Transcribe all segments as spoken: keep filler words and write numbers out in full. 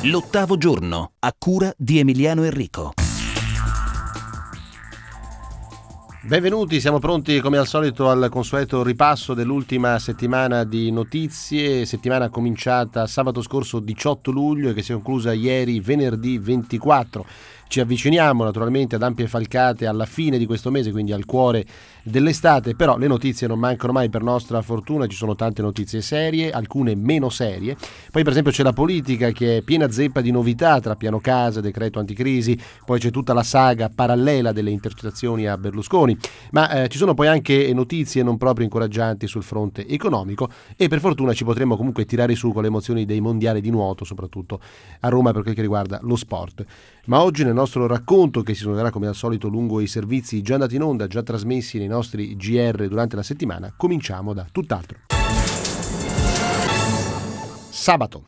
L'ottavo giorno, a cura di Emiliano Enrico. Benvenuti, siamo pronti come al solito al consueto ripasso dell'ultima settimana di notizie, settimana cominciata sabato scorso diciotto luglio e che si è conclusa ieri venerdì ventiquattro. Ci avviciniamo naturalmente ad ampie falcate alla fine di questo mese, quindi al cuore dell'estate, però le notizie non mancano mai per nostra fortuna, ci sono tante notizie serie, alcune meno serie. Poi per esempio c'è la politica che è piena zeppa di novità tra piano casa, decreto anticrisi, poi c'è tutta la saga parallela delle intercettazioni a Berlusconi, ma eh, ci sono poi anche notizie non proprio incoraggianti sul fronte economico e per fortuna ci potremo comunque tirare su con le emozioni dei mondiali di nuoto, soprattutto a Roma per quel che riguarda lo sport. Ma oggi nel nostro racconto, che si suonerà come al solito lungo i servizi già andati in onda, già trasmessi nei nostri G R durante la settimana, cominciamo da tutt'altro. Sabato.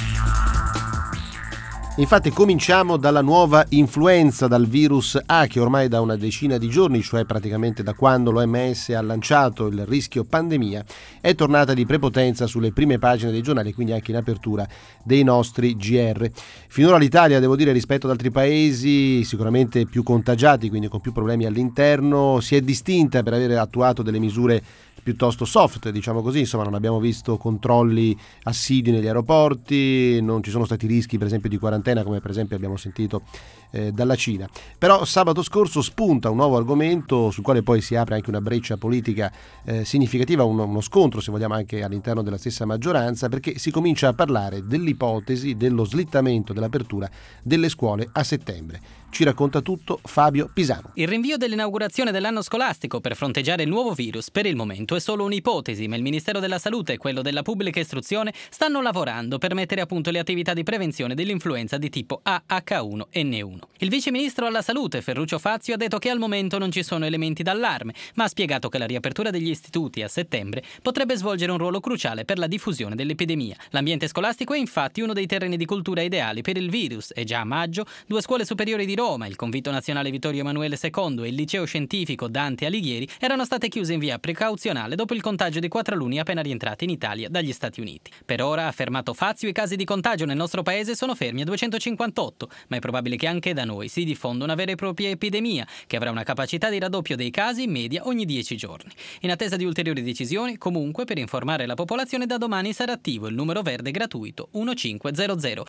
Infatti cominciamo dalla nuova influenza, dal virus A, che ormai da una decina di giorni, cioè praticamente da quando l'O M S ha lanciato il rischio pandemia, è tornata di prepotenza sulle prime pagine dei giornali, quindi anche in apertura dei nostri G R. Finora l'Italia, devo dire, rispetto ad altri paesi sicuramente più contagiati, quindi con più problemi all'interno, si è distinta per aver attuato delle misure piuttosto soft, diciamo così. Insomma, non abbiamo visto controlli assidui negli aeroporti, non ci sono stati rischi per esempio di quarantena come per esempio abbiamo sentito eh, dalla Cina. Però sabato scorso spunta un nuovo argomento sul quale poi si apre anche una breccia politica eh, significativa, uno, uno scontro se vogliamo anche all'interno della stessa maggioranza, perché si comincia a parlare dell'ipotesi dello slittamento dell'apertura delle scuole a settembre. Ci racconta tutto Fabio Pisano. Il rinvio dell'inaugurazione dell'anno scolastico per fronteggiare il nuovo virus per il momento è solo un'ipotesi, ma il Ministero della Salute e quello della Pubblica Istruzione stanno lavorando per mettere a punto le attività di prevenzione dell'influenza di tipo A H uno N uno. Il vice ministro alla Salute, Ferruccio Fazio, ha detto che al momento non ci sono elementi d'allarme, ma ha spiegato che la riapertura degli istituti a settembre potrebbe svolgere un ruolo cruciale per la diffusione dell'epidemia. L'ambiente scolastico è infatti uno dei terreni di cultura ideali per il virus e già a maggio due scuole superiori di Roma, il Convito Nazionale Vittorio Emanuele secondo e il Liceo Scientifico Dante Alighieri, erano state chiuse in via precauzionale dopo il contagio di quattro alunni appena rientrati in Italia dagli Stati Uniti. Per ora, ha affermato Fazio, i casi di contagio nel nostro paese sono fermi a duecentocinquantotto, ma è probabile che anche da noi si diffonda una vera e propria epidemia, che avrà una capacità di raddoppio dei casi in media ogni dieci giorni. In attesa di ulteriori decisioni, comunque, per informare la popolazione da domani sarà attivo il numero verde gratuito uno cinque zero zero.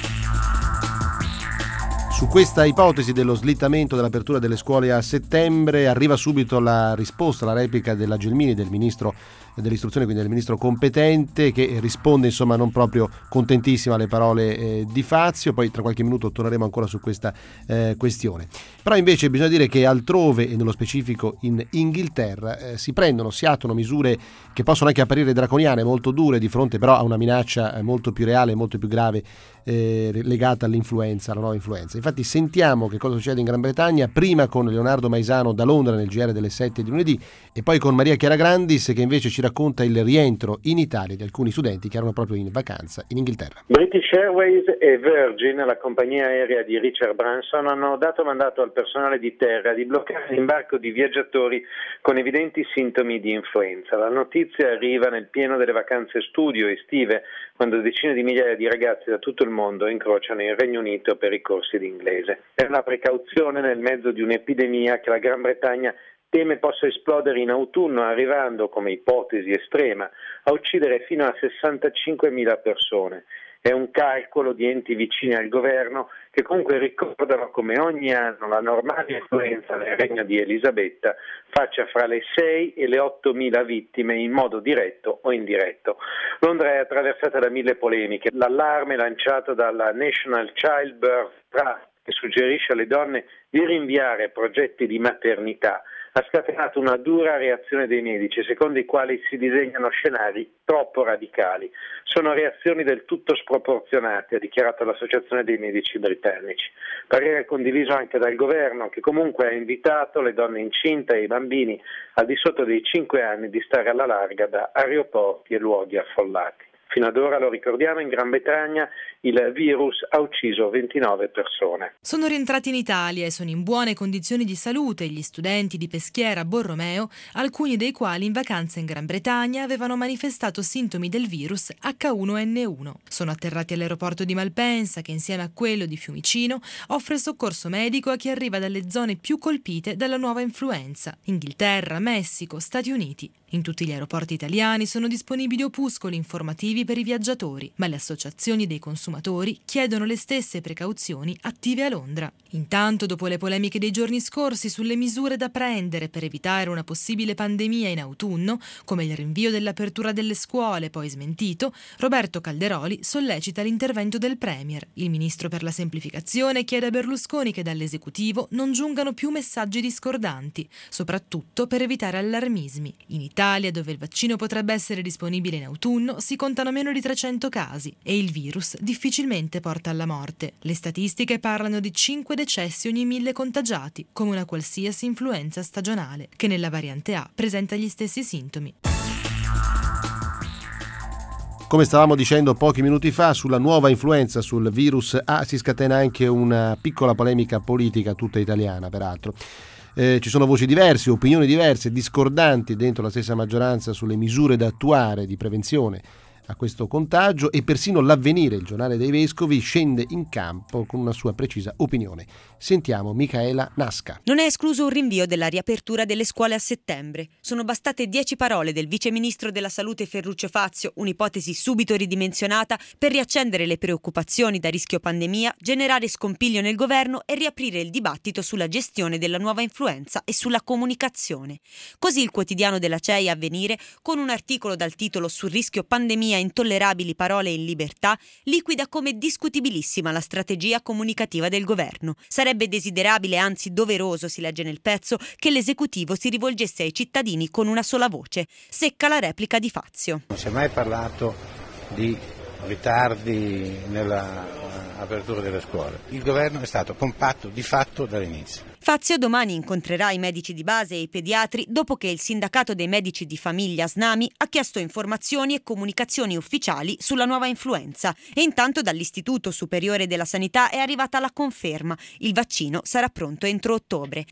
Su questa ipotesi dello slittamento dell'apertura delle scuole a settembre arriva subito la risposta, la replica della Gelmini, del ministro dell'istruzione, quindi del ministro competente, che risponde insomma non proprio contentissima alle parole eh, di Fazio. Poi tra qualche minuto torneremo ancora su questa eh, questione. Però invece bisogna dire che altrove, e nello specifico in Inghilterra, eh, si prendono, si attuano misure che possono anche apparire draconiane, molto dure, di fronte però a una minaccia eh, molto più reale, molto più grave eh, legata all'influenza, alla nuova influenza. Infatti sentiamo che cosa succede in Gran Bretagna, prima con Leonardo Maisano da Londra nel G R delle sette di lunedì e poi con Maria Chiara Grandis, che invece ci racconta il rientro in Italia di alcuni studenti che erano proprio in vacanza in Inghilterra. British Airways e Virgin, la compagnia aerea di Richard Branson, hanno dato mandato al personale di terra di bloccare l'imbarco di viaggiatori con evidenti sintomi di influenza. La notizia arriva nel pieno delle vacanze studio estive, quando decine di migliaia di ragazzi da tutto il mondo incrociano il Regno Unito per i corsi di inglese. È una precauzione nel mezzo di un'epidemia che la Gran Bretagna teme possa esplodere in autunno, arrivando, come ipotesi estrema, a uccidere fino a sessantacinquemila persone. È un calcolo di enti vicini al governo che comunque ricordano come ogni anno la normale influenza nel regno di Elisabetta faccia fra le sei e le ottomila vittime in modo diretto o indiretto. Londra è attraversata da mille polemiche. L'allarme lanciato dalla National Childbirth Trust, che suggerisce alle donne di rinviare progetti di maternità, ha scatenato una dura reazione dei medici, secondo i quali si disegnano scenari troppo radicali. Sono reazioni del tutto sproporzionate, ha dichiarato l'Associazione dei Medici Britannici. Parere condiviso anche dal governo, che comunque ha invitato le donne incinte e i bambini al di sotto dei cinque anni di stare alla larga da aeroporti e luoghi affollati. Fino ad ora, lo ricordiamo, in Gran Bretagna il virus ha ucciso ventinove persone. Sono rientrati in Italia e sono in buone condizioni di salute gli studenti di Peschiera Borromeo, alcuni dei quali in vacanza in Gran Bretagna avevano manifestato sintomi del virus acca uno enne uno. Sono atterrati all'aeroporto di Malpensa, che insieme a quello di Fiumicino offre soccorso medico a chi arriva dalle zone più colpite dalla nuova influenza: Inghilterra, Messico, Stati Uniti. In tutti gli aeroporti italiani sono disponibili opuscoli informativi per i viaggiatori, ma le associazioni dei consumatori chiedono le stesse precauzioni attive a Londra. Intanto, dopo le polemiche dei giorni scorsi sulle misure da prendere per evitare una possibile pandemia in autunno, come il rinvio dell'apertura delle scuole poi smentito, Roberto Calderoli sollecita l'intervento del Premier. Il ministro per la semplificazione chiede a Berlusconi che dall'esecutivo non giungano più messaggi discordanti, soprattutto per evitare allarmismi. In Italia, dove il vaccino potrebbe essere disponibile in autunno, si contano meno di trecento casi e il virus difficilmente porta alla morte. Le statistiche parlano di cinque decessi ogni mille contagiati, come una qualsiasi influenza stagionale, che nella variante A presenta gli stessi sintomi. Come stavamo dicendo pochi minuti fa, sulla nuova influenza, sul virus A, si scatena anche una piccola polemica politica tutta italiana, peraltro. Eh, ci sono voci diverse, opinioni diverse, discordanti dentro la stessa maggioranza sulle misure da attuare di prevenzione a questo contagio, e persino l'Avvenire, il giornale dei vescovi, scende in campo con una sua precisa opinione. Sentiamo Micaela Nasca. Non è escluso un rinvio della riapertura delle scuole a settembre. Sono bastate dieci parole del viceministro della Salute Ferruccio Fazio, un'ipotesi subito ridimensionata, per riaccendere le preoccupazioni da rischio pandemia, generare scompiglio nel governo e riaprire il dibattito sulla gestione della nuova influenza e sulla comunicazione. Così il quotidiano della C E I Avvenire, con un articolo dal titolo sul rischio pandemia, intollerabili parole in libertà, liquida come discutibilissima la strategia comunicativa del governo. Sarebbe desiderabile, anzi doveroso, si legge nel pezzo, che l'esecutivo si rivolgesse ai cittadini con una sola voce. Secca la replica di Fazio. Non si è mai parlato di ritardi nella apertura delle scuole. Il governo è stato compatto di fatto dall'inizio. Fazio domani incontrerà i medici di base e i pediatri dopo che il sindacato dei medici di famiglia SNAMI ha chiesto informazioni e comunicazioni ufficiali sulla nuova influenza, e intanto dall'Istituto Superiore della Sanità è arrivata la conferma: il vaccino sarà pronto entro ottobre.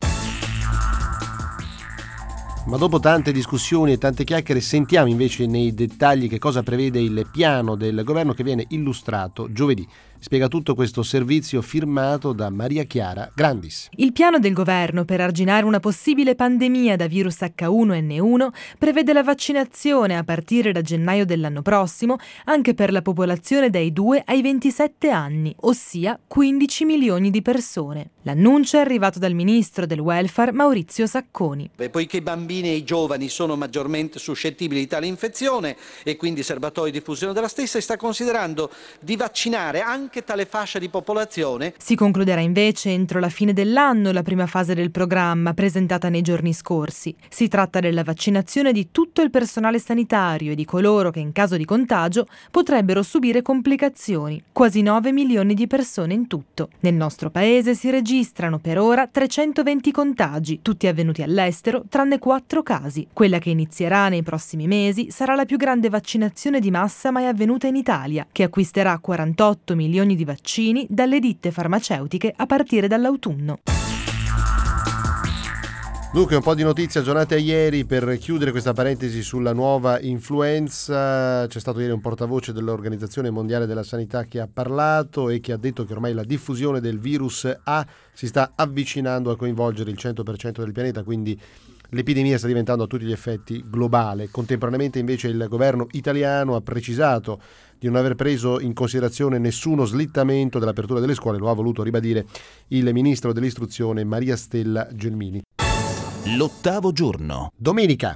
Ma dopo tante discussioni e tante chiacchiere, sentiamo invece nei dettagli che cosa prevede il piano del governo che viene illustrato giovedì. Spiega tutto questo servizio firmato da Maria Chiara Grandis. Il piano del governo per arginare una possibile pandemia da virus acca uno enne uno prevede la vaccinazione a partire da gennaio dell'anno prossimo anche per la popolazione dai due ai ventisette anni, ossia quindici milioni di persone. L'annuncio è arrivato dal ministro del welfare Maurizio Sacconi. E poiché i bambini e i giovani sono maggiormente suscettibili di tale infezione e quindi serbatoi di diffusione della stessa, sta considerando di vaccinare anche anche tale fascia di popolazione. Si concluderà invece entro la fine dell'anno la prima fase del programma presentata nei giorni scorsi. Si tratta della vaccinazione di tutto il personale sanitario e di coloro che in caso di contagio potrebbero subire complicazioni, quasi nove milioni di persone in tutto. Nel nostro paese si registrano per ora trecentoventi contagi, tutti avvenuti all'estero, tranne quattro casi. Quella che inizierà nei prossimi mesi sarà la più grande vaccinazione di massa mai avvenuta in Italia, che acquisterà quarantotto milioni di vaccini dalle ditte farmaceutiche a partire dall'autunno. Dunque, un po' di notizie aggiornate a ieri per chiudere questa parentesi sulla nuova influenza. C'è stato ieri un portavoce dell'Organizzazione Mondiale della Sanità che ha parlato e che ha detto che ormai la diffusione del virus A si sta avvicinando a coinvolgere il cento per cento del pianeta, quindi l'epidemia sta diventando a tutti gli effetti globale. Contemporaneamente invece il governo italiano ha precisato di non aver preso in considerazione nessuno slittamento dell'apertura delle scuole, lo ha voluto ribadire il ministro dell'istruzione Maria Stella Gelmini. L'ottavo giorno. Domenica.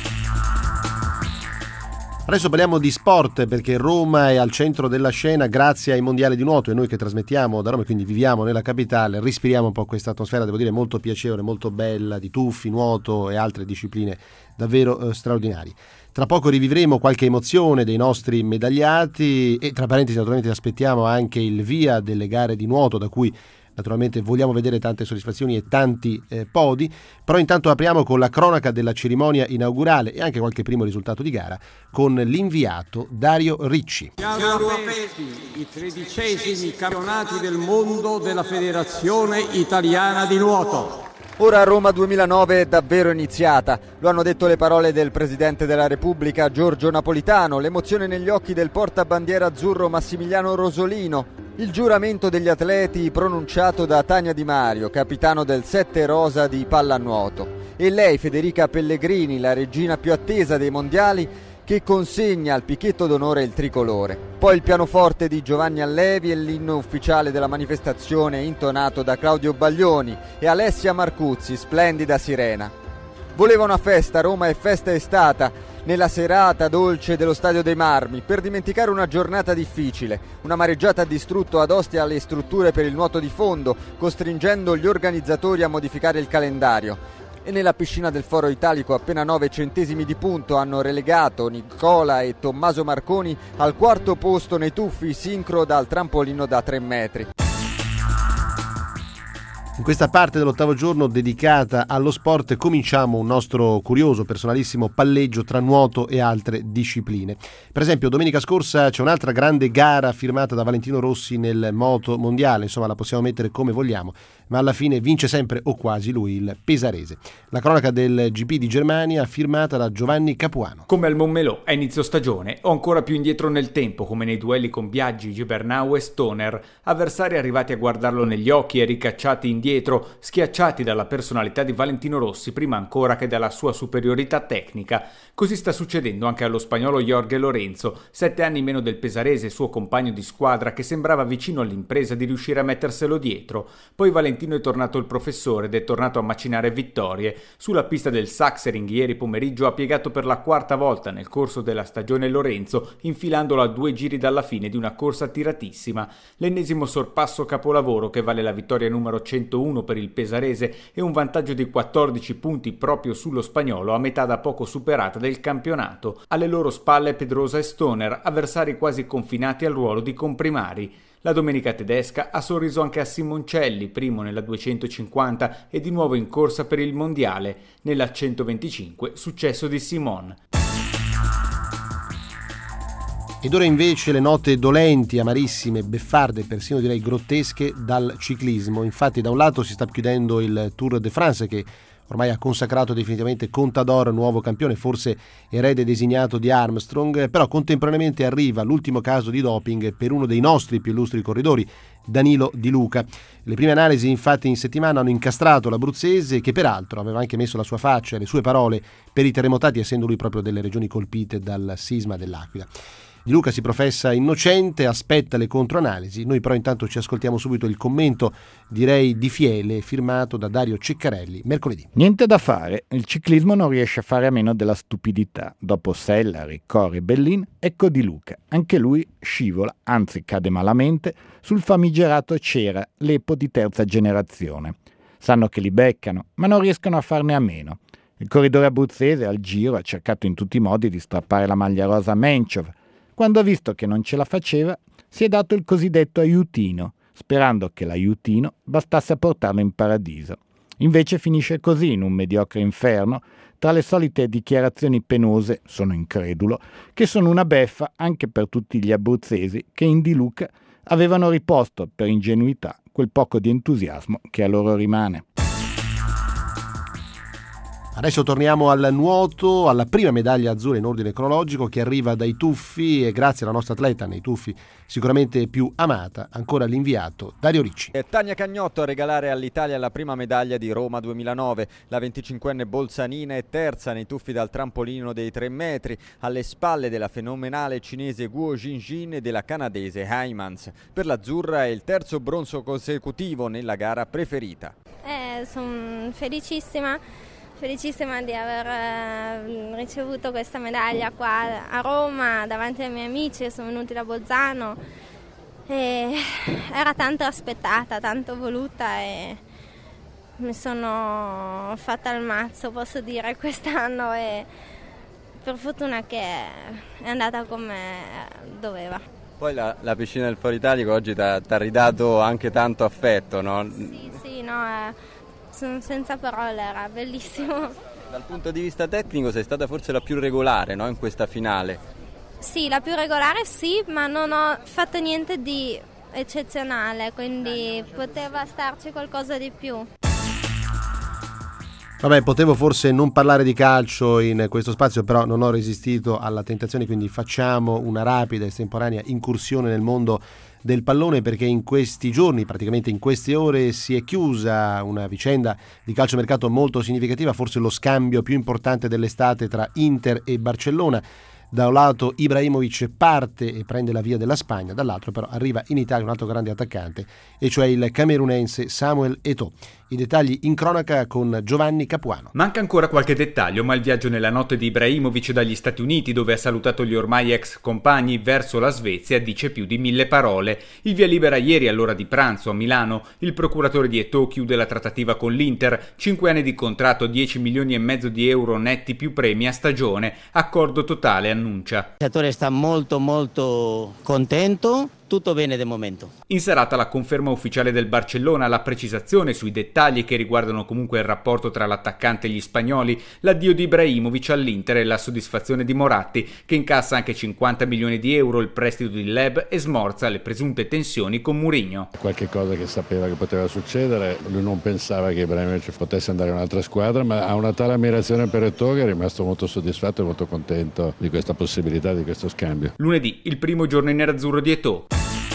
Adesso parliamo di sport, perché Roma è al centro della scena grazie ai mondiali di nuoto e noi che trasmettiamo da Roma e quindi viviamo nella capitale respiriamo un po' questa atmosfera, devo dire molto piacevole, molto bella, di tuffi, nuoto e altre discipline davvero eh, straordinarie. Tra poco rivivremo qualche emozione dei nostri medagliati e tra parentesi naturalmente aspettiamo anche il via delle gare di nuoto, da cui naturalmente vogliamo vedere tante soddisfazioni e tanti eh, podi, però intanto apriamo con la cronaca della cerimonia inaugurale e anche qualche primo risultato di gara con l'inviato Dario Ricci. Siamo aperti i tredicesimi campionati del mondo della Federazione Italiana di Nuoto. Ora Roma duemilanove è davvero iniziata, lo hanno detto le parole del Presidente della Repubblica Giorgio Napolitano, l'emozione negli occhi del portabandiera azzurro Massimiliano Rosolino, il giuramento degli atleti pronunciato da Tania Di Mario, capitano del sette rosa di pallanuoto, e lei Federica Pellegrini, la regina più attesa dei mondiali, che consegna al picchetto d'onore il tricolore. Poi il pianoforte di Giovanni Allevi e l'inno ufficiale della manifestazione intonato da Claudio Baglioni e Alessia Marcuzzi, splendida sirena. Voleva una festa, Roma e festa è stata, nella serata dolce dello Stadio dei Marmi, per dimenticare una giornata difficile. Una mareggiata ha distrutto ad Ostia le strutture per il nuoto di fondo, costringendo gli organizzatori a modificare il calendario. E nella piscina del Foro Italico appena nove centesimi di punto hanno relegato Nicola e Tommaso Marconi al quarto posto nei tuffi sincro dal trampolino da tre metri. In questa parte dell'ottavo giorno dedicata allo sport cominciamo un nostro curioso, personalissimo palleggio tra nuoto e altre discipline. Per esempio domenica scorsa c'è un'altra grande gara firmata da Valentino Rossi nel moto mondiale, insomma la possiamo mettere come vogliamo, ma alla fine vince sempre o quasi lui, il pesarese. La cronaca del G P di Germania firmata da Giovanni Capuano. Come al Montmelò a inizio stagione o ancora più indietro nel tempo, come nei duelli con Biaggi, Gibernau e Stoner, avversari arrivati a guardarlo negli occhi e ricacciati indietro, schiacciati dalla personalità di Valentino Rossi prima ancora che dalla sua superiorità tecnica. Così sta succedendo anche allo spagnolo Jorge Lorenzo, sette anni meno del pesarese, suo compagno di squadra, che sembrava vicino all'impresa di riuscire a metterselo dietro. Poi Valentino è tornato il professore ed è tornato a macinare vittorie. Sulla pista del Sachsenring ieri pomeriggio ha piegato per la quarta volta nel corso della stagione Lorenzo, infilandolo a due giri dalla fine di una corsa tiratissima. L'ennesimo sorpasso capolavoro che vale la vittoria numero centouno per il pesarese e un vantaggio di quattordici punti proprio sullo spagnolo a metà da poco superata del campionato. Alle loro spalle Pedrosa e Stoner, avversari quasi confinati al ruolo di comprimari. La domenica tedesca ha sorriso anche a Simoncelli, primo nella duecentocinquanta e di nuovo in corsa per il mondiale. Nella centoventicinque successo di Simon. Ed ora invece le note dolenti, amarissime, beffarde, persino direi grottesche dal ciclismo. Infatti da un lato si sta chiudendo il Tour de France che ormai ha consacrato definitivamente Contador nuovo campione, forse erede designato di Armstrong, però contemporaneamente arriva l'ultimo caso di doping per uno dei nostri più illustri corridori, Danilo Di Luca. Le prime analisi infatti in settimana hanno incastrato l'abruzzese, che peraltro aveva anche messo la sua faccia e le sue parole per i terremotati, essendo lui proprio delle regioni colpite dal sisma dell'Aquila. Di Luca si professa innocente, aspetta le controanalisi. Noi però intanto ci ascoltiamo subito il commento, direi di fiele, firmato da Dario Ceccarelli mercoledì. Niente da fare, il ciclismo non riesce a fare a meno della stupidità. Dopo Sella, Riccori e Bellin, ecco Di Luca. Anche lui scivola, anzi cade malamente, sul famigerato Cera, l'Epo di terza generazione. Sanno che li beccano, ma non riescono a farne a meno. Il corridore abruzzese al Giro ha cercato in tutti i modi di strappare la maglia rosa a Menchov. Quando ha visto che non ce la faceva, si è dato il cosiddetto aiutino, sperando che l'aiutino bastasse a portarlo in paradiso. Invece finisce così, in un mediocre inferno, tra le solite dichiarazioni penose, sono incredulo, che sono una beffa anche per tutti gli abruzzesi che in Di Luca avevano riposto per ingenuità quel poco di entusiasmo che a loro rimane. Adesso torniamo al nuoto, alla prima medaglia azzurra in ordine cronologico che arriva dai tuffi e grazie alla nostra atleta nei tuffi sicuramente più amata, ancora l'inviato Dario Ricci. È Tania Cagnotto a regalare all'Italia la prima medaglia di Roma duemilanove. La venticinquenne bolzanina è terza nei tuffi dal trampolino dei tre metri, alle spalle della fenomenale cinese Guo Jinjin e della canadese Heimans. Per l'azzurra è il terzo bronzo consecutivo nella gara preferita. Eh, sono felicissima. Felicissima di aver eh, ricevuto questa medaglia qua a Roma davanti ai miei amici che sono venuti da Bolzano. E era tanto aspettata, tanto voluta e mi sono fatta il mazzo, posso dire, quest'anno e per fortuna che è andata come doveva. Poi la, la piscina del Foro Italico oggi ti ha ridato anche tanto affetto, no? Sì, sì, no, eh, sono senza parole, era bellissimo. Dal punto di vista tecnico sei stata forse la più regolare, no, in questa finale? Sì, la più regolare sì, ma non ho fatto niente di eccezionale, quindi poteva starci qualcosa di più. Vabbè, potevo forse non parlare di calcio in questo spazio, però non ho resistito alla tentazione, quindi facciamo una rapida e estemporanea incursione nel mondo del pallone, perché in questi giorni, praticamente in queste ore, si è chiusa una vicenda di calciomercato molto significativa, forse lo scambio più importante dell'estate tra Inter e Barcellona. Da un lato Ibrahimovic parte e prende la via della Spagna, dall'altro però arriva in Italia un altro grande attaccante, e cioè il camerunense Samuel Eto'o. I dettagli in cronaca con Giovanni Capuano. Manca ancora qualche dettaglio, ma il viaggio nella notte di Ibrahimovic dagli Stati Uniti, dove ha salutato gli ormai ex compagni, verso la Svezia dice più di mille parole. Il via libera ieri all'ora di pranzo a Milano. Il procuratore di Eto'o chiude la trattativa con l'Inter, cinque anni di contratto, dieci milioni e mezzo di euro netti più premi a stagione, accordo totale annuncia. Il giocatore sta molto molto contento. Tutto bene del momento. In serata la conferma ufficiale del Barcellona, la precisazione sui dettagli che riguardano comunque il rapporto tra l'attaccante e gli spagnoli, l'addio di Ibrahimovic all'Inter e la soddisfazione di Moratti, che incassa anche cinquanta milioni di euro, il prestito di Leb, e smorza le presunte tensioni con Mourinho. Qualche cosa che sapeva che poteva succedere, lui non pensava che Ibrahimovic potesse andare in un'altra squadra, ma ha una tale ammirazione per Eto'o che è rimasto molto soddisfatto e molto contento di questa possibilità, di questo scambio. Lunedì, il primo giorno in nerazzurro di Eto'o.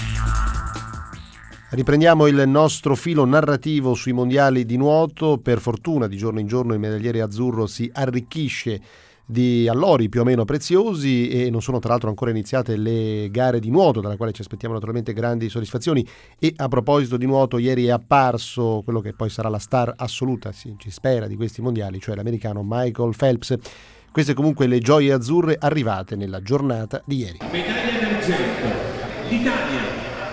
Riprendiamo il nostro filo narrativo sui mondiali di nuoto. Per fortuna di giorno in giorno il medagliere azzurro si arricchisce di allori più o meno preziosi, e non sono tra l'altro ancora iniziate le gare di nuoto, dalla quale ci aspettiamo naturalmente grandi soddisfazioni. E a proposito di nuoto, ieri è apparso quello che poi sarà la star assoluta, si ci spera, di questi mondiali, cioè l'americano Michael Phelps. Queste comunque le gioie azzurre arrivate nella giornata di ieri. Medaglia d'argento, l'Italia.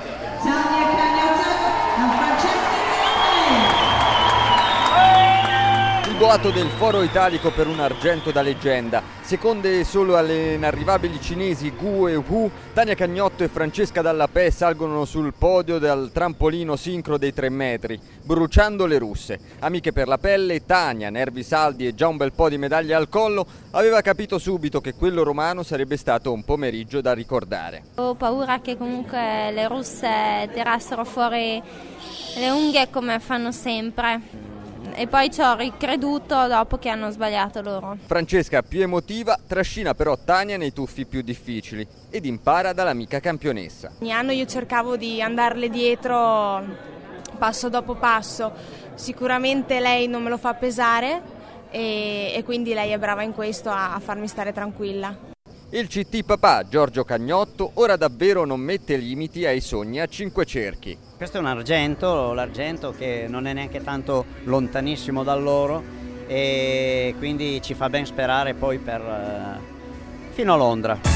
Il boato del Foro Italico per un argento da leggenda. Seconde solo alle inarrivabili cinesi Gu e Hu, Tania Cagnotto e Francesca Dallapè salgono sul podio dal trampolino sincro dei tre metri, bruciando le russe. Amiche per la pelle, Tania, nervi saldi e già un bel po' di medaglie al collo, aveva capito subito che quello romano sarebbe stato un pomeriggio da ricordare. Ho paura che comunque le russe tirassero fuori le unghie come fanno sempre. E poi ci ho ricreduto dopo che hanno sbagliato loro. Francesca, più emotiva, trascina però Tania nei tuffi più difficili ed impara dall'amica campionessa. Ogni anno io cercavo di andarle dietro passo dopo passo. Sicuramente lei non me lo fa pesare e, e quindi lei è brava in questo a, a farmi stare tranquilla. Il C T papà Giorgio Cagnotto ora davvero non mette limiti ai sogni a cinque cerchi. Questo è un argento, l'argento che non è neanche tanto lontanissimo da loro, e quindi ci fa ben sperare poi per uh, fino a Londra.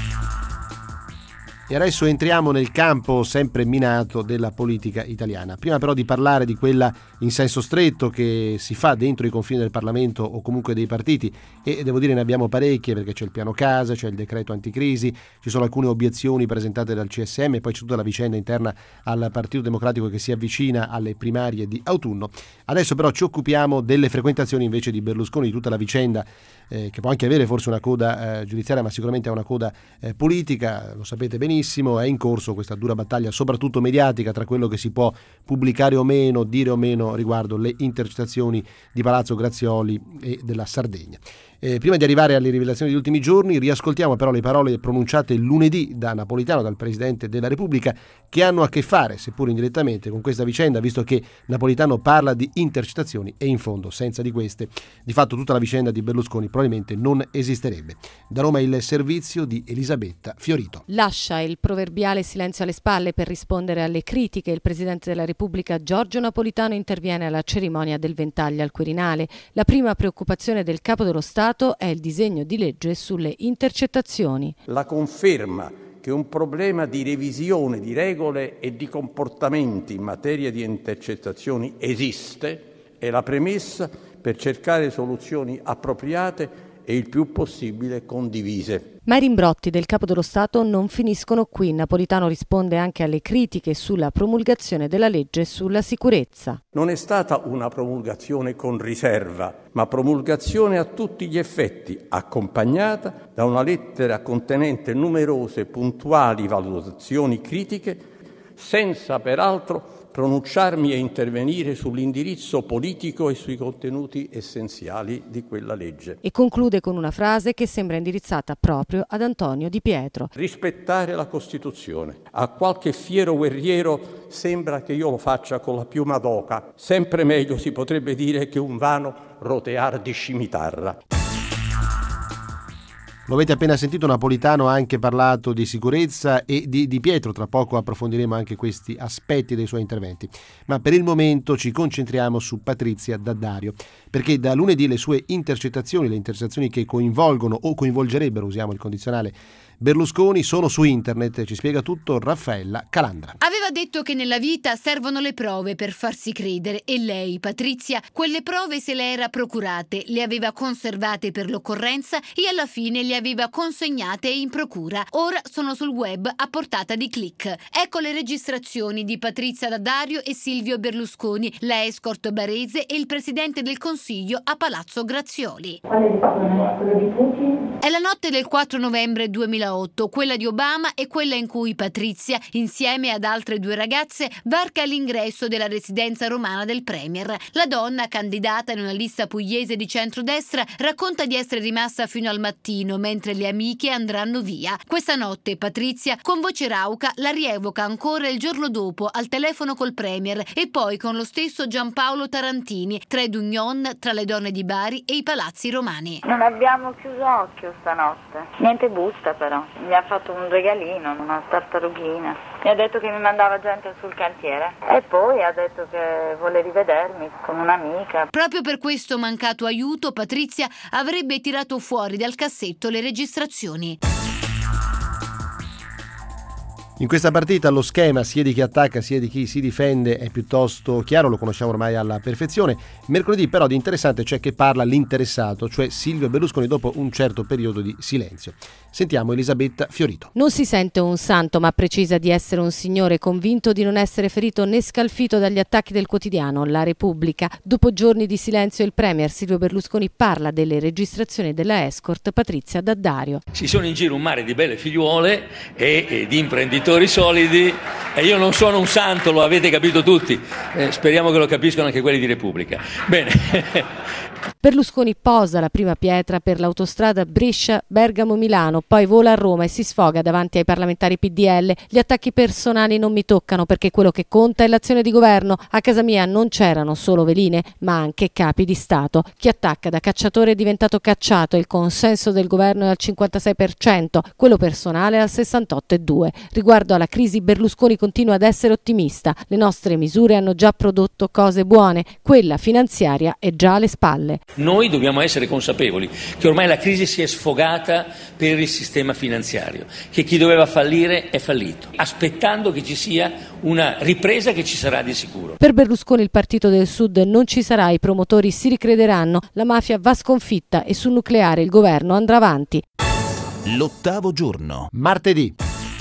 E adesso entriamo nel campo sempre minato della politica italiana. Prima però di parlare di quella in senso stretto che si fa dentro i confini del Parlamento o comunque dei partiti, e devo dire ne abbiamo parecchie, perché c'è il piano casa, c'è il decreto anticrisi, ci sono alcune obiezioni presentate dal C S M, e poi c'è tutta la vicenda interna al Partito Democratico che si avvicina alle primarie di autunno. Adesso però ci occupiamo delle frequentazioni invece di Berlusconi, di tutta la vicenda eh, che può anche avere forse una coda eh, giudiziaria, ma sicuramente ha una coda eh, politica, lo sapete benissimo. È in corso questa dura battaglia, soprattutto mediatica, tra quello che si può pubblicare o meno, dire o meno riguardo le intercettazioni di Palazzo Grazioli e della Sardegna. Eh, prima di arrivare alle rivelazioni degli ultimi giorni, riascoltiamo però le parole pronunciate lunedì da Napolitano, dal Presidente della Repubblica, che hanno a che fare, seppur indirettamente, con questa vicenda, visto che Napolitano parla di intercettazioni e in fondo senza di queste di fatto tutta la vicenda di Berlusconi probabilmente non esisterebbe. Da Roma il servizio di Elisabetta Fiorito. Lascia il proverbiale silenzio alle spalle per rispondere alle critiche. Il Presidente della Repubblica Giorgio Napolitano interviene alla cerimonia del Ventaglio al Quirinale. La prima preoccupazione del Capo dello Stato è il disegno di legge sulle intercettazioni. La conferma che un problema di revisione di regole e di comportamenti in materia di intercettazioni esiste è la premessa per cercare soluzioni appropriate e il più possibile condivise. Ma i rimbrotti del Capo dello Stato non finiscono qui. Napolitano risponde anche alle critiche sulla promulgazione della legge sulla sicurezza. Non è stata una promulgazione con riserva, ma promulgazione a tutti gli effetti, accompagnata da una lettera contenente numerose puntuali valutazioni critiche, senza peraltro pronunciarmi e intervenire sull'indirizzo politico e sui contenuti essenziali di quella legge. E conclude con una frase che sembra indirizzata proprio ad Antonio Di Pietro. Rispettare la Costituzione. A qualche fiero guerriero sembra che io lo faccia con la piuma d'oca. Sempre meglio si potrebbe dire che un vano rotear di scimitarra. Lo avete appena sentito, Napolitano ha anche parlato di sicurezza e di Di Pietro, tra poco approfondiremo anche questi aspetti dei suoi interventi. Ma per il momento ci concentriamo su Patrizia D'Addario, perché da lunedì le sue intercettazioni, le intercettazioni che coinvolgono o coinvolgerebbero, usiamo il condizionale, Berlusconi, sono su internet. Ci spiega tutto Raffaella Calandra. Aveva detto che nella vita servono le prove per farsi credere e lei, Patrizia, quelle prove se le era procurate, le aveva conservate per l'occorrenza e alla fine le aveva consegnate in procura. Ora sono sul web a portata di click. Ecco le registrazioni di Patrizia D'Addario e Silvio Berlusconi, la escort barese e il presidente del Consiglio a Palazzo Grazioli. Quale edizione? Quello di Putin? È la notte del quattro novembre duemilaotto, quella di Obama e quella in cui Patrizia, insieme ad altre due ragazze, varca l'ingresso della residenza romana del premier. La donna, candidata in una lista pugliese di centrodestra, racconta di essere rimasta fino al mattino, mentre le amiche andranno via. Questa notte Patrizia, con voce rauca, la rievoca ancora il giorno dopo al telefono col premier e poi con lo stesso Giampaolo Tarantini, tra i Dugnon, tra le donne di Bari e i palazzi romani. Non abbiamo chiuso occhio stanotte. Niente busta però. Mi ha fatto un regalino, una tartarughina. Mi ha detto che mi mandava gente sul cantiere. E poi ha detto che vuole rivedermi con un'amica. Proprio per questo mancato aiuto, Patrizia avrebbe tirato fuori dal cassetto le registrazioni. In questa partita lo schema sia di chi attacca sia di chi si difende è piuttosto chiaro, lo conosciamo ormai alla perfezione. Mercoledì però di interessante c'è che parla l'interessato, cioè Silvio Berlusconi, dopo un certo periodo di silenzio. Sentiamo Elisabetta Fiorito. Non si sente un santo, ma precisa di essere un signore convinto di non essere ferito né scalfito dagli attacchi del quotidiano La Repubblica. Dopo giorni di silenzio il premier Silvio Berlusconi parla delle registrazioni della escort Patrizia D'Addario. Ci sono in giro un mare di belle figliuole e, e di imprenditori solidi e io non sono un santo, lo avete capito tutti. Eh, speriamo che lo capiscano anche quelli di Repubblica. Bene. Berlusconi posa la prima pietra per l'autostrada Brescia-Bergamo-Milano, poi vola a Roma e si sfoga davanti ai parlamentari P D L. Gli attacchi personali non mi toccano perché quello che conta è l'azione di governo. A casa mia non c'erano solo veline, ma anche capi di Stato. Chi attacca da cacciatore è diventato cacciato, il consenso del governo è al cinquantasei per cento, quello personale è al sessantotto virgola due per cento. Riguardo alla crisi Berlusconi continua ad essere ottimista. Le nostre misure hanno già prodotto cose buone, quella finanziaria è già alle spalle. Noi dobbiamo essere consapevoli che ormai la crisi si è sfogata per il sistema finanziario, che chi doveva fallire è fallito, aspettando che ci sia una ripresa che ci sarà di sicuro. Per Berlusconi il Partito del Sud non ci sarà, i promotori si ricrederanno, la mafia va sconfitta e sul nucleare il governo andrà avanti. L'ottavo giorno. Martedì.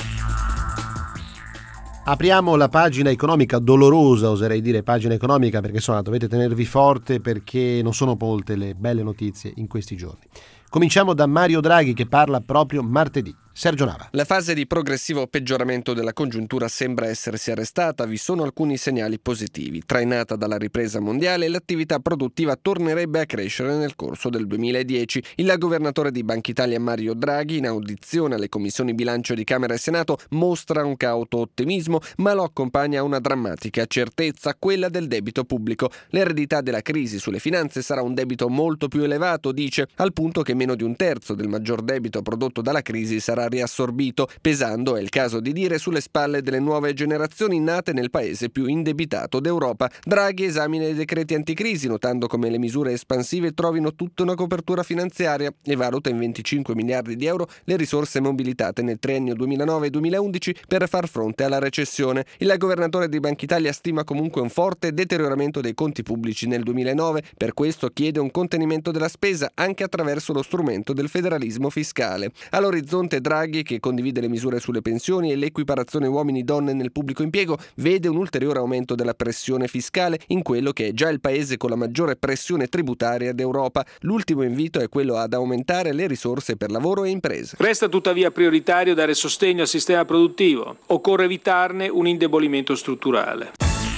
Apriamo la pagina economica dolorosa, oserei dire pagina economica, perché insomma dovete tenervi forte perché non sono molte le belle notizie in questi giorni. Cominciamo da Mario Draghi che parla proprio martedì. Sergio Nava. La fase di progressivo peggioramento della congiuntura sembra essersi arrestata, vi sono alcuni segnali positivi. Trainata dalla ripresa mondiale, l'attività produttiva tornerebbe a crescere nel corso del duemiladieci. Il governatore di Banca Italia Mario Draghi, in audizione alle commissioni bilancio di Camera e Senato, mostra un cauto ottimismo, ma lo accompagna una drammatica certezza, quella del debito pubblico. L'eredità della crisi sulle finanze sarà un debito molto più elevato, dice, al punto che meno di un terzo del maggior debito prodotto dalla crisi sarà sarà riassorbito, pesando, è il caso di dire, sulle spalle delle nuove generazioni nate nel paese più indebitato d'Europa. Draghi esamina i decreti anticrisi, notando come le misure espansive trovino tutta una copertura finanziaria e valuta in venticinque miliardi di euro le risorse mobilitate nel triennio duemilanove duemilaundici per far fronte alla recessione. Il governatore di Banca Italia stima comunque un forte deterioramento dei conti pubblici nel duemilanove, per questo chiede un contenimento della spesa anche attraverso lo strumento del federalismo fiscale. All'orizzonte Draghi, che condivide le misure sulle pensioni e l'equiparazione uomini-donne nel pubblico impiego, vede un ulteriore aumento della pressione fiscale in quello che è già il paese con la maggiore pressione tributaria d'Europa. L'ultimo invito è quello ad aumentare le risorse per lavoro e imprese. Resta tuttavia prioritario dare sostegno al sistema produttivo. Occorre evitarne un indebolimento strutturale.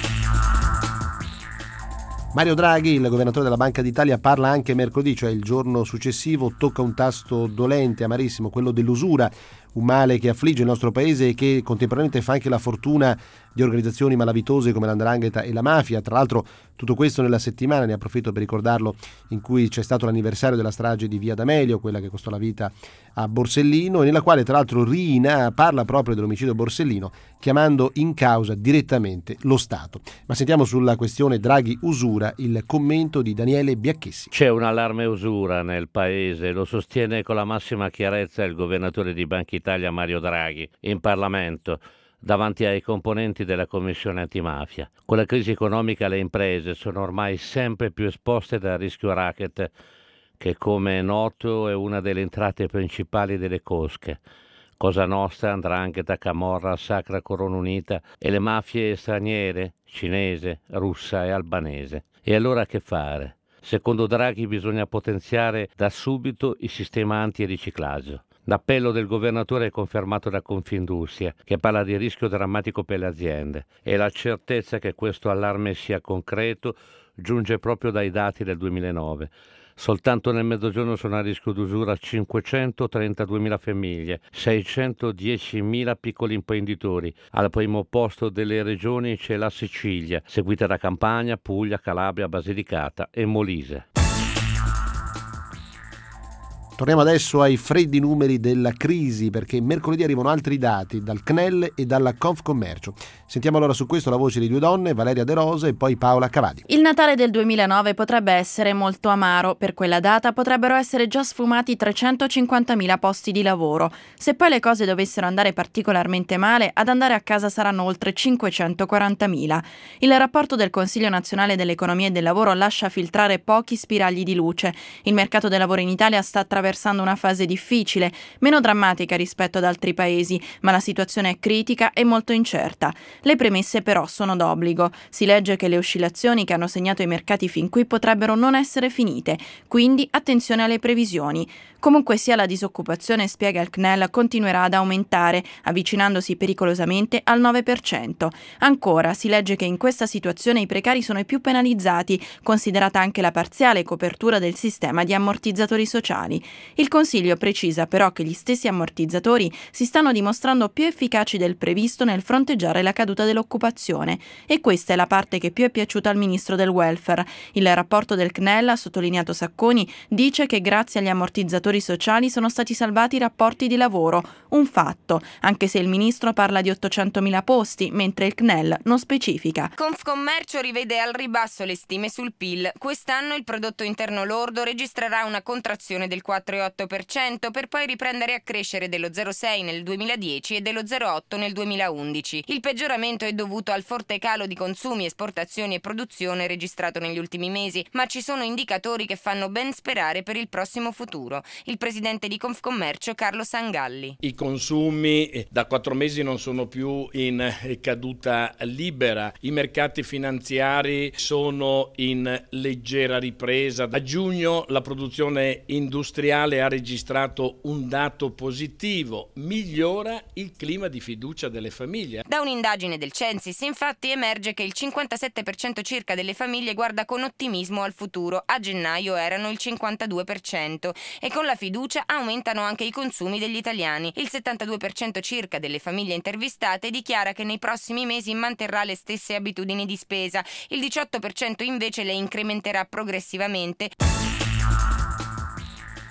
Mario Draghi, il governatore della Banca d'Italia, parla anche mercoledì, cioè il giorno successivo, tocca un tasto dolente, amarissimo, quello dell'usura, un male che affligge il nostro paese e che contemporaneamente fa anche la fortuna di organizzazioni malavitose come l'Ndrangheta e la mafia. Tra l'altro tutto questo nella settimana, ne approfitto per ricordarlo, in cui c'è stato l'anniversario della strage di Via D'Amelio, quella che costò la vita a Borsellino, e nella quale tra l'altro Riina parla proprio dell'omicidio Borsellino, chiamando in causa direttamente lo Stato. Ma sentiamo sulla questione Draghi-usura il commento di Daniele Biacchessi. C'è un allarme usura nel paese, lo sostiene con la massima chiarezza il governatore di Banca Italia Mario Draghi in Parlamento, davanti ai componenti della Commissione antimafia. Con la crisi economica le imprese sono ormai sempre più esposte dal rischio racket, che come è noto è una delle entrate principali delle cosche. Cosa Nostra, 'Ndrangheta, Camorra, Sacra Corona Unita e le mafie straniere, cinese, russa e albanese. E allora che fare? Secondo Draghi bisogna potenziare da subito il sistema antiriciclaggio. L'appello del governatore è confermato da Confindustria, che parla di rischio drammatico per le aziende, e la certezza che questo allarme sia concreto giunge proprio dai dati del duemilanove. Soltanto nel Mezzogiorno sono a rischio d'usura cinquecentotrentaduemila famiglie, seicentodiecimila piccoli imprenditori. Al primo posto delle regioni c'è la Sicilia, seguita da Campania, Puglia, Calabria, Basilicata e Molise. Torniamo adesso ai freddi numeri della crisi, perché mercoledì arrivano altri dati dal C N E L e dalla Confcommercio. Sentiamo allora su questo la voce di due donne, Valeria De Rosa e poi Paola Cavadi. Il Natale del duemilanove potrebbe essere molto amaro. Per quella data potrebbero essere già sfumati trecentocinquantamila posti di lavoro. Se poi le cose dovessero andare particolarmente male, ad andare a casa saranno oltre cinquecentoquarantamila. Il rapporto del Consiglio Nazionale dell'Economia e del Lavoro lascia filtrare pochi spiragli di luce. Il mercato del lavoro in Italia sta attraversando attraversando una fase difficile, meno drammatica rispetto ad altri paesi, ma la situazione è critica e molto incerta. Le premesse però sono d'obbligo. Si legge che le oscillazioni che hanno segnato i mercati fin qui potrebbero non essere finite, quindi attenzione alle previsioni. Comunque sia, la disoccupazione, spiega il C N E L, continuerà ad aumentare, avvicinandosi pericolosamente al nove per cento. Ancora, si legge che in questa situazione i precari sono i più penalizzati, considerata anche la parziale copertura del sistema di ammortizzatori sociali. Il Consiglio precisa però che gli stessi ammortizzatori si stanno dimostrando più efficaci del previsto nel fronteggiare la caduta dell'occupazione, e questa è la parte che più è piaciuta al ministro del welfare. Il rapporto del C N E L, ha sottolineato Sacconi, dice che grazie agli ammortizzatori sociali sono stati salvati i rapporti di lavoro, un fatto, anche se il ministro parla di ottocentomila posti, mentre il C N E L non specifica. Confcommercio rivede al ribasso le stime sul P I L. Quest'anno il prodotto interno lordo registrerà una contrazione del quattro virgola otto per cento per poi riprendere a crescere dello zero virgola sei nel duemiladieci e dello zero virgola otto nel duemilaundici. Il peggioramento è dovuto al forte calo di consumi, esportazioni e produzione registrato negli ultimi mesi, ma ci sono indicatori che fanno ben sperare per il prossimo futuro. Il presidente di Confcommercio, Carlo Sangalli. I consumi da quattro mesi non sono più in caduta libera, i mercati finanziari sono in leggera ripresa. A giugno la produzione industriale ha registrato un dato positivo, migliora il clima di fiducia delle famiglie. Da un'indagine del Censis infatti emerge che il cinquantasette per cento circa delle famiglie guarda con ottimismo al futuro, a gennaio erano il cinquantadue per cento, e con la fiducia aumentano anche i consumi degli italiani. Il settantadue per cento circa delle famiglie intervistate dichiara che nei prossimi mesi manterrà le stesse abitudini di spesa, il diciotto per cento invece le incrementerà progressivamente.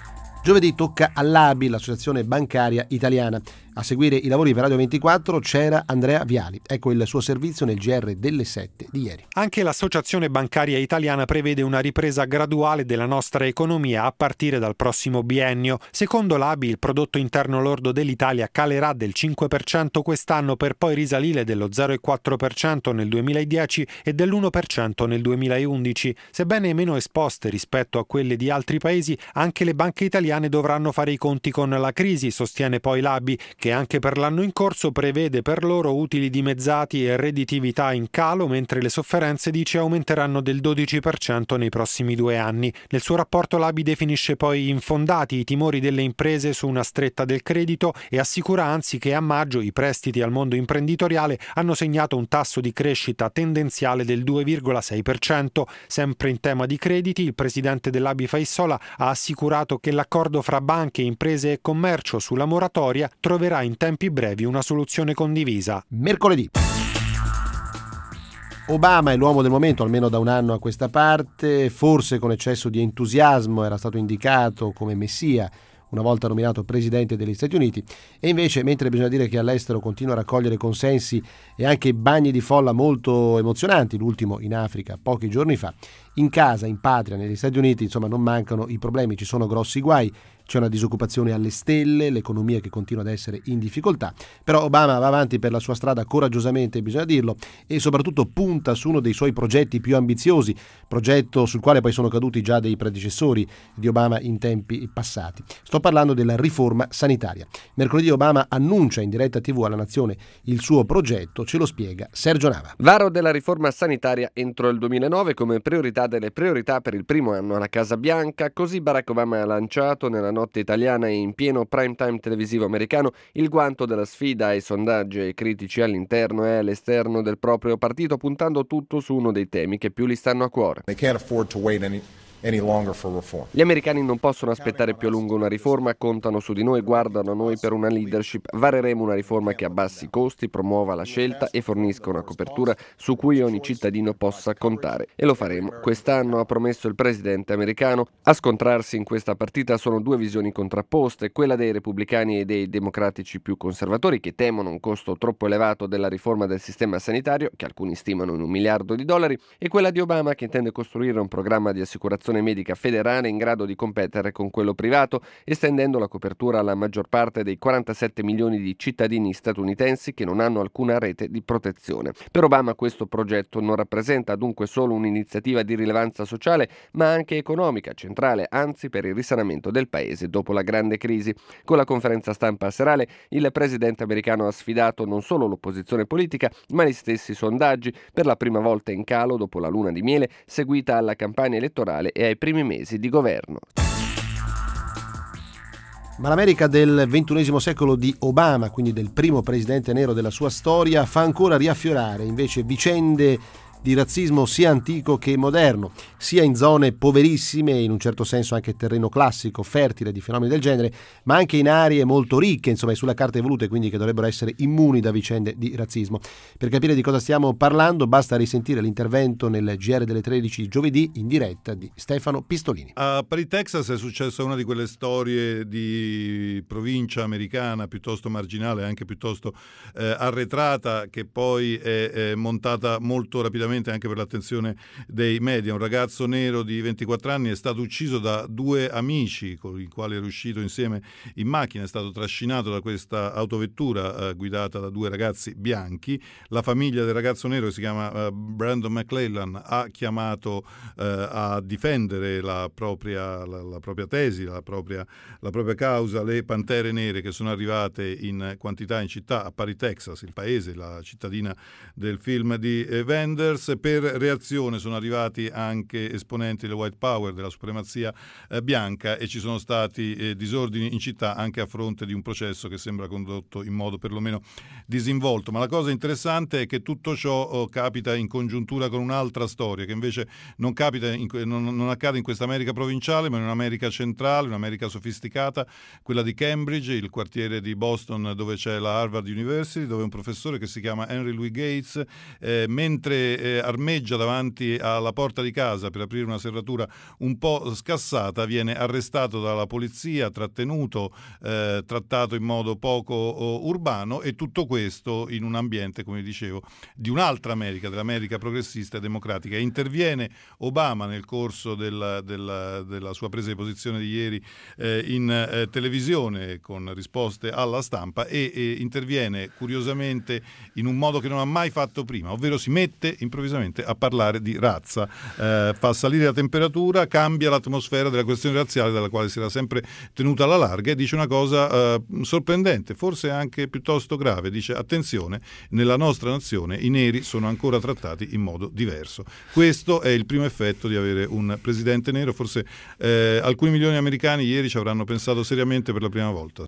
Giovedì tocca all'A B I, l'Associazione Bancaria Italiana. A seguire i lavori per Radio ventiquattro c'era Andrea Viali. Ecco il suo servizio nel G R delle sette di ieri. Anche l'Associazione Bancaria Italiana prevede una ripresa graduale della nostra economia a partire dal prossimo biennio. Secondo l'A B I il prodotto interno lordo dell'Italia calerà del cinque per cento quest'anno per poi risalire dello zero virgola quattro per cento nel duemiladieci e dell'uno per cento nel duemilaundici. Sebbene meno esposte rispetto a quelle di altri paesi, anche le banche italiane dovranno fare i conti con la crisi, sostiene poi l'A B I, che anche per l'anno in corso prevede per loro utili dimezzati e redditività in calo, mentre le sofferenze, dice, aumenteranno del dodici per cento nei prossimi due anni. Nel suo rapporto l'A B I definisce poi infondati i timori delle imprese su una stretta del credito e assicura anzi che a maggio i prestiti al mondo imprenditoriale hanno segnato un tasso di crescita tendenziale del due virgola sei per cento. Sempre in tema di crediti, il presidente dell'A B I Faissola ha assicurato che l'accordo fra banche, imprese e commercio sulla moratoria troverà in tempi brevi una soluzione condivisa. Mercoledì. Obama è l'uomo del momento, almeno da un anno a questa parte, forse con eccesso di entusiasmo era stato indicato come messia una volta nominato presidente degli Stati Uniti, e invece, mentre bisogna dire che all'estero continua a raccogliere consensi e anche bagni di folla molto emozionanti, l'ultimo in Africa pochi giorni fa, in casa, in patria, negli Stati Uniti, insomma, non mancano i problemi, ci sono grossi guai. C'è una disoccupazione alle stelle, l'economia che continua ad essere in difficoltà, però Obama va avanti per la sua strada coraggiosamente, bisogna dirlo, e soprattutto punta su uno dei suoi progetti più ambiziosi, progetto sul quale poi sono caduti già dei predecessori di Obama in tempi passati. Sto parlando della riforma sanitaria. Mercoledì Obama annuncia in diretta tivù alla nazione il suo progetto, ce lo spiega Sergio Nava. Varo della riforma sanitaria entro il duemilanove come priorità delle priorità per il primo anno alla Casa Bianca, così Barack Obama ha lanciato nella notte italiana e in pieno prime time televisivo americano il guanto della sfida ai sondaggi e ai critici all'interno e all'esterno del proprio partito, puntando tutto su uno dei temi che più gli stanno a cuore. They can't afford to wait any any longer for reform. Gli americani non possono aspettare più a lungo una riforma, contano su di noi, guardano a noi per una leadership. Vareremo una riforma che abbassi i costi, promuova la scelta e fornisca una copertura su cui ogni cittadino possa contare. E lo faremo. Quest'anno, ha promesso il presidente americano. A scontrarsi in questa partita sono due visioni contrapposte, quella dei repubblicani e dei democratici più conservatori, che temono un costo troppo elevato della riforma del sistema sanitario, che alcuni stimano in un miliardo di dollari, e quella di Obama, che intende costruire un programma di assicurazione medica federale in grado di competere con quello privato, estendendo la copertura alla maggior parte dei quarantasette milioni di cittadini statunitensi che non hanno alcuna rete di protezione. Per Obama questo progetto non rappresenta dunque solo un'iniziativa di rilevanza sociale, ma anche economica, centrale anzi per il risanamento del paese dopo la grande crisi. Con la conferenza stampa serale, il presidente americano ha sfidato non solo l'opposizione politica, ma gli stessi sondaggi, per la prima volta in calo dopo la luna di miele seguita alla campagna elettorale e ai primi mesi di governo. Ma l'America del ventunesimo secolo di Obama, quindi del primo presidente nero della sua storia, fa ancora riaffiorare invece vicende di razzismo sia antico che moderno, sia in zone poverissime, in un certo senso anche terreno classico, fertile di fenomeni del genere, ma anche in aree molto ricche, insomma, e sulla carta evolute, quindi che dovrebbero essere immuni da vicende di razzismo. Per capire di cosa stiamo parlando, basta risentire l'intervento nel G R delle tredici giovedì in diretta di Stefano Pistolini. A Paris, Texas è successa una di quelle storie di provincia americana piuttosto marginale, anche piuttosto eh, arretrata, che poi è, è montata molto rapidamente anche per l'attenzione dei media. Un ragazzo nero di ventiquattro anni è stato ucciso da due amici con i quali era uscito insieme in macchina, è stato trascinato da questa autovettura eh, guidata da due ragazzi bianchi. La famiglia del ragazzo nero, che si chiama eh, Brandon McClellan, ha chiamato eh, a difendere la propria, la, la propria tesi, la propria, la propria causa, le Pantere Nere, che sono arrivate in quantità in città a Paris, Texas, il paese, la cittadina del film di eh, Wenders. Per reazione sono arrivati anche esponenti del White Power, della supremazia eh, bianca, e ci sono stati eh, disordini in città anche a fronte di un processo che sembra condotto in modo perlomeno disinvolto. Ma la cosa interessante è che tutto ciò oh, capita in congiuntura con un'altra storia che invece non, capita in, non, non accade in questa America provinciale, ma in un'America centrale, un'America sofisticata, quella di Cambridge, il quartiere di Boston dove c'è la Harvard University, dove un professore che si chiama Henry Louis Gates, eh, mentre eh, mentre armeggia davanti alla porta di casa per aprire una serratura un po' scassata, viene arrestato dalla polizia, trattenuto, eh, trattato in modo poco oh, urbano, e tutto questo in un ambiente, come dicevo, di un'altra America, dell'America progressista e democratica. Interviene Obama nel corso della, della, della sua presa di posizione di ieri eh, in eh, televisione con risposte alla stampa e, e interviene curiosamente in un modo che non ha mai fatto prima, ovvero si mette improvvisamente a parlare di razza, eh, fa salire la temperatura, cambia l'atmosfera della questione razziale dalla quale si era sempre tenuta alla larga e dice una cosa eh, sorprendente, forse anche piuttosto grave. Dice: attenzione, nella nostra nazione i neri sono ancora trattati in modo diverso. Questo è il primo effetto di avere un presidente nero. Forse eh, alcuni milioni di americani ieri ci avranno pensato seriamente per la prima volta.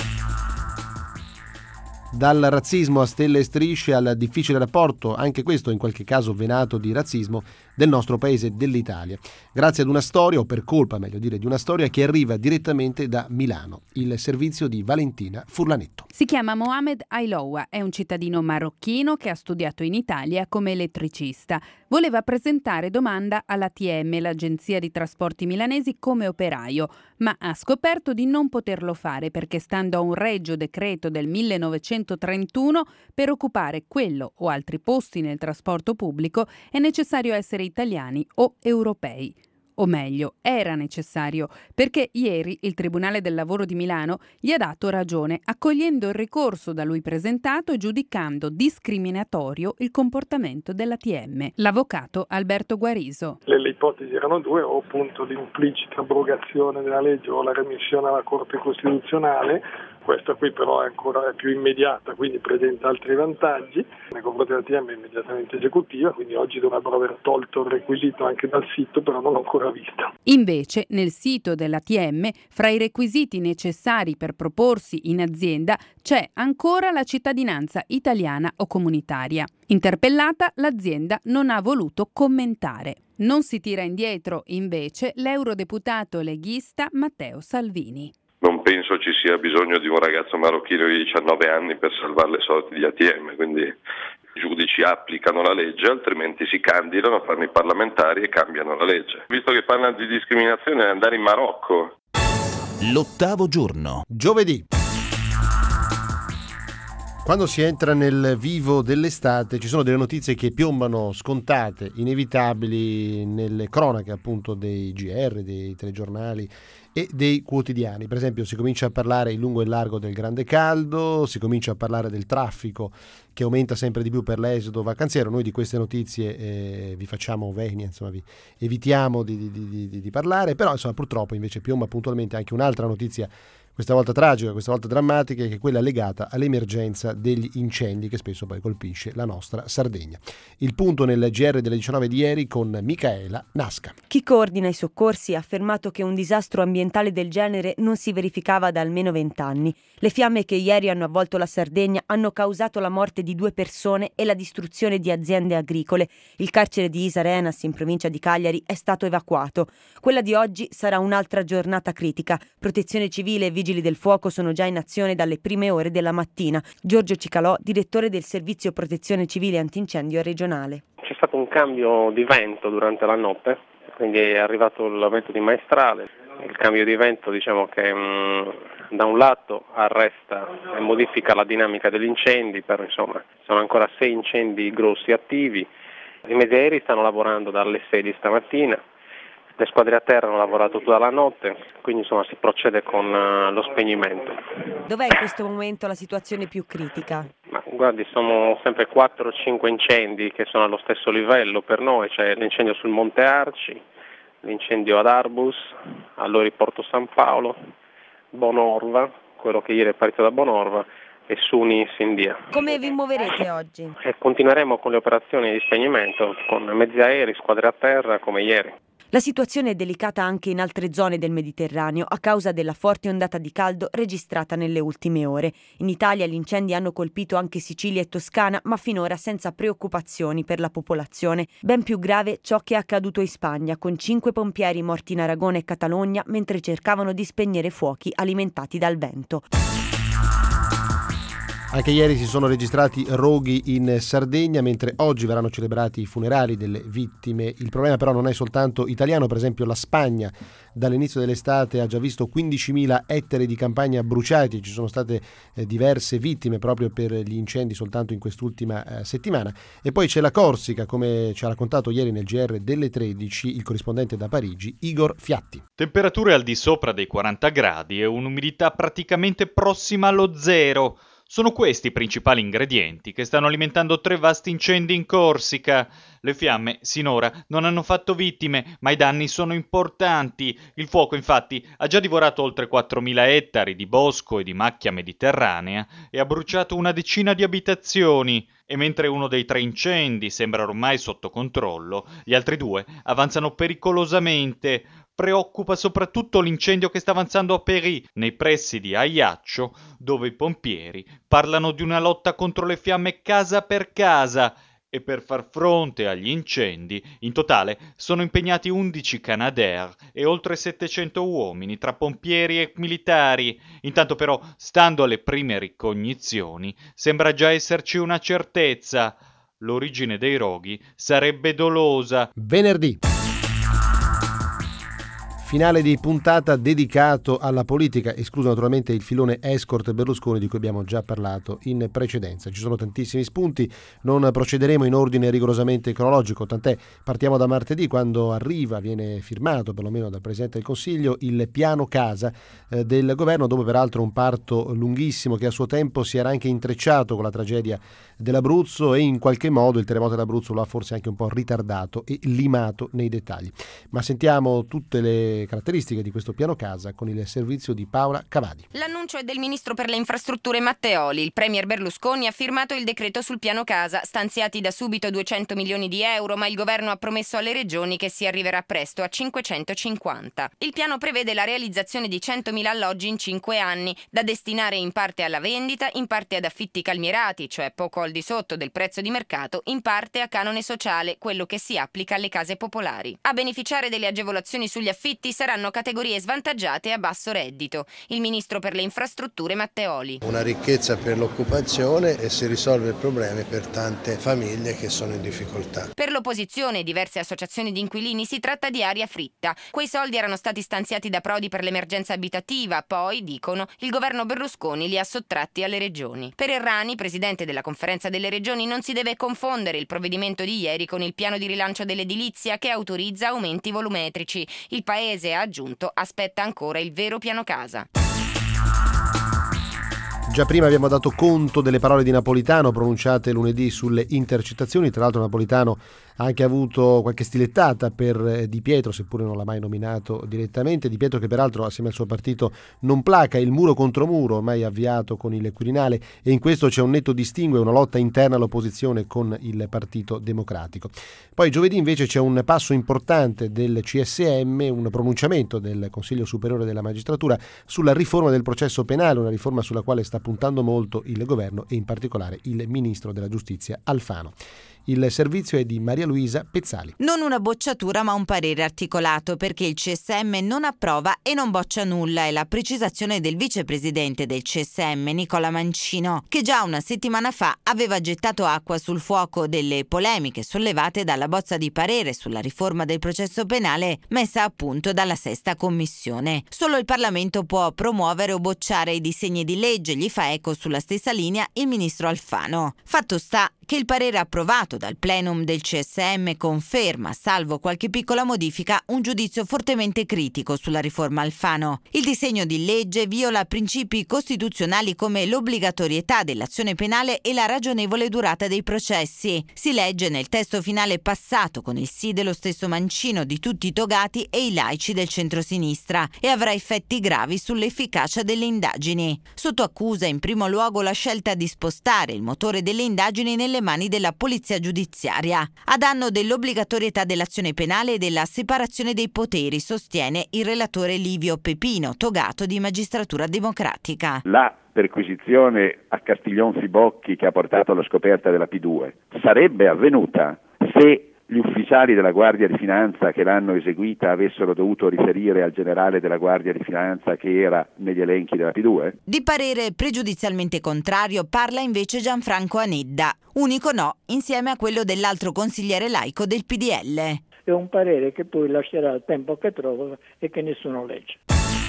Dal razzismo a stelle e strisce al difficile rapporto, anche questo in qualche caso venato di razzismo, del nostro paese, dell'Italia, grazie ad una storia, o per colpa meglio dire di una storia, che arriva direttamente da Milano, il servizio di Valentina Furlanetto. Si chiama Mohamed Ailoua, è un cittadino marocchino che ha studiato in Italia come elettricista. Voleva presentare domanda all'A T M, l'agenzia di trasporti milanesi, come operaio, ma ha scoperto di non poterlo fare perché, stando a un regio decreto del millenovecentotrentuno, per occupare quello o altri posti nel trasporto pubblico è necessario essere italiani o europei. O meglio, era necessario, perché ieri il Tribunale del Lavoro di Milano gli ha dato ragione, accogliendo il ricorso da lui presentato e giudicando discriminatorio il comportamento dell'A T M. L'avvocato Alberto Guariso. Le, le ipotesi erano due: o appunto l'implicita abrogazione della legge o la remissione alla Corte Costituzionale. Questa qui però è ancora più immediata, quindi presenta altri vantaggi. Nei confronti dell'A T M è immediatamente esecutiva, quindi oggi dovrebbero aver tolto il requisito anche dal sito, però non l'ho ancora vista. Invece, nel sito dell'A T M, fra i requisiti necessari per proporsi in azienda, c'è ancora la cittadinanza italiana o comunitaria. Interpellata, l'azienda non ha voluto commentare. Non si tira indietro, invece, l'eurodeputato leghista Matteo Salvini. Non penso ci sia bisogno di un ragazzo marocchino di diciannove anni per salvare le sorti di A T M, quindi i giudici applicano la legge, altrimenti si candidano, fanno i parlamentari e cambiano la legge. Visto che parlano di discriminazione, andare in Marocco. L'ottavo giorno. Giovedì. Quando si entra nel vivo dell'estate ci sono delle notizie che piombano scontate, inevitabili nelle cronache appunto dei G R, dei telegiornali e dei quotidiani. Per esempio si comincia a parlare in lungo e in largo del grande caldo, si comincia a parlare del traffico che aumenta sempre di più per l'esodo vacanziero. Noi di queste notizie eh, vi facciamo venia, insomma vi evitiamo di, di, di, di, di parlare, però insomma purtroppo invece piomba puntualmente anche un'altra notizia, questa volta tragica, questa volta drammatica, che è quella legata all'emergenza degli incendi che spesso poi colpisce la nostra Sardegna. Il punto nel G R delle diciannove di ieri con Micaela Nasca. Chi coordina i soccorsi ha affermato che un disastro ambientale del genere non si verificava da almeno vent'anni. Le fiamme che ieri hanno avvolto la Sardegna hanno causato la morte di due persone e la distruzione di aziende agricole. Il carcere di Isarenas, in provincia di Cagliari, è stato evacuato. Quella di oggi sarà un'altra giornata critica. Protezione civile e vigili del fuoco sono già in azione dalle prime ore della mattina. Giorgio Cicalò, direttore del Servizio Protezione Civile Antincendio regionale. C'è stato un cambio di vento durante la notte, quindi è arrivato il vento di maestrale. Il cambio di vento, diciamo che mh, da un lato arresta e modifica la dinamica degli incendi, però insomma sono ancora sei incendi grossi attivi. I medieri stanno lavorando dalle sei di stamattina. Le squadre a terra hanno lavorato tutta la notte, quindi insomma si procede con uh, lo spegnimento. Dov'è in questo momento la situazione più critica? Ma guardi, sono sempre quattro o cinque incendi che sono allo stesso livello per noi. C'è l'incendio sul Monte Arci, l'incendio ad Arbus, all'Ori Porto San Paolo, Bonorva, quello che ieri è partito da Bonorva, e Suni Sindia. Come vi muoverete oggi? E continueremo con le operazioni di spegnimento con mezzi aerei, squadre a terra come ieri. La situazione è delicata anche in altre zone del Mediterraneo a causa della forte ondata di caldo registrata nelle ultime ore. In Italia gli incendi hanno colpito anche Sicilia e Toscana, ma finora senza preoccupazioni per la popolazione. Ben più grave ciò che è accaduto in Spagna, con cinque pompieri morti in Aragona e Catalogna mentre cercavano di spegnere fuochi alimentati dal vento. Anche ieri si sono registrati roghi in Sardegna, mentre oggi verranno celebrati i funerali delle vittime. Il problema però non è soltanto italiano, per esempio la Spagna dall'inizio dell'estate ha già visto quindicimila ettari di campagna bruciati, ci sono state eh, diverse vittime proprio per gli incendi soltanto in quest'ultima eh, settimana. E poi c'è la Corsica, come ci ha raccontato ieri nel G R delle tredici il corrispondente da Parigi, Igor Fiatti. Temperature al di sopra dei quaranta gradi e un'umidità praticamente prossima allo zero. Sono questi i principali ingredienti che stanno alimentando tre vasti incendi in Corsica. Le fiamme sinora non hanno fatto vittime, ma i danni sono importanti. Il fuoco infatti ha già divorato oltre quattromila ettari di bosco e di macchia mediterranea e ha bruciato una decina di abitazioni. E mentre uno dei tre incendi sembra ormai sotto controllo, gli altri due avanzano pericolosamente. Preoccupa soprattutto l'incendio che sta avanzando a Péry, nei pressi di Ajaccio, dove i pompieri parlano di una lotta contro le fiamme casa per casa. E per far fronte agli incendi, in totale sono impegnati undici Canadair e oltre settecento uomini tra pompieri e militari. Intanto però, stando alle prime ricognizioni, sembra già esserci una certezza. L'origine dei roghi sarebbe dolosa. Venerdì. Finale di puntata dedicato alla politica, escluso naturalmente il filone escort Berlusconi di cui abbiamo già parlato in precedenza. Ci sono tantissimi spunti, non procederemo in ordine rigorosamente cronologico, tant'è partiamo da martedì quando arriva, viene firmato perlomeno dal Presidente del Consiglio, il piano casa eh, del governo, dopo peraltro un parto lunghissimo che a suo tempo si era anche intrecciato con la tragedia dell'Abruzzo e in qualche modo il terremoto dell'Abruzzo lo ha forse anche un po' ritardato e limato nei dettagli. Ma sentiamo tutte le caratteristiche di questo piano casa con il servizio di Paola Cavadi. L'annuncio è del ministro per le infrastrutture Matteoli. Il premier Berlusconi ha firmato il decreto sul piano casa, stanziati da subito duecento milioni di euro, ma il governo ha promesso alle regioni che si arriverà presto a cinquecentocinquanta. Il piano prevede la realizzazione di centomila alloggi in cinque anni, da destinare in parte alla vendita, in parte ad affitti calmierati, cioè poco al di sotto del prezzo di mercato, in parte a canone sociale, quello che si applica alle case popolari. A beneficiare delle agevolazioni sugli affitti saranno categorie svantaggiate a basso reddito. Il ministro per le infrastrutture Matteoli. Una ricchezza per l'occupazione e si risolve il problema per tante famiglie che sono in difficoltà. Per l'opposizione e diverse associazioni di inquilini si tratta di aria fritta. Quei soldi erano stati stanziati da Prodi per l'emergenza abitativa, poi, dicono, il governo Berlusconi li ha sottratti alle regioni. Per Errani, presidente della conferenza delle regioni, non si deve confondere il provvedimento di ieri con il piano di rilancio dell'edilizia che autorizza aumenti volumetrici. Il paese, ha aggiunto, aspetta ancora il vero piano casa. Già prima abbiamo dato conto delle parole di Napolitano pronunciate lunedì sulle intercettazioni, tra l'altro Napolitano ha anche avuto qualche stilettata per Di Pietro, seppure non l'ha mai nominato direttamente. Di Pietro che peraltro assieme al suo partito non placa il muro contro muro ormai avviato con il Quirinale, e in questo c'è un netto distinguo e una lotta interna all'opposizione con il Partito Democratico. Poi giovedì invece c'è un passo importante del C S M, un pronunciamento del Consiglio Superiore della Magistratura sulla riforma del processo penale, una riforma sulla quale sta puntando molto il governo e in particolare il ministro della Giustizia Alfano. Il servizio è di Maria Luisa Pezzali. Non una bocciatura ma un parere articolato, perché il C S M non approva e non boccia nulla, è la precisazione del vicepresidente del C S M Nicola Mancino, che già una settimana fa aveva gettato acqua sul fuoco delle polemiche sollevate dalla bozza di parere sulla riforma del processo penale messa a punto dalla sesta commissione. Solo il Parlamento può promuovere o bocciare i disegni di legge, gli fa eco sulla stessa linea il ministro Alfano. Fatto sta che il parere approvato dal plenum del C S M conferma, salvo qualche piccola modifica, un giudizio fortemente critico sulla riforma Alfano. Il disegno di legge viola principi costituzionali come l'obbligatorietà dell'azione penale e la ragionevole durata dei processi. Si legge nel testo finale passato con il sì dello stesso Mancino, di tutti i togati e i laici del centrosinistra, e avrà effetti gravi sull'efficacia delle indagini. Sotto accusa in primo luogo la scelta di spostare il motore delle indagini nelle mani della polizia giudiziaria, a danno dell'obbligatorietà dell'azione penale e della separazione dei poteri, sostiene il relatore Livio Pepino, togato di Magistratura Democratica. La perquisizione a Castiglion Fibocchi che ha portato alla scoperta della P due sarebbe avvenuta se gli ufficiali della Guardia di Finanza che l'hanno eseguita avessero dovuto riferire al generale della Guardia di Finanza che era negli elenchi della P due? Di parere pregiudizialmente contrario parla invece Gianfranco Anedda, unico no insieme a quello dell'altro consigliere laico del P D L. È un parere che poi lascerà il tempo che trova e che nessuno legge.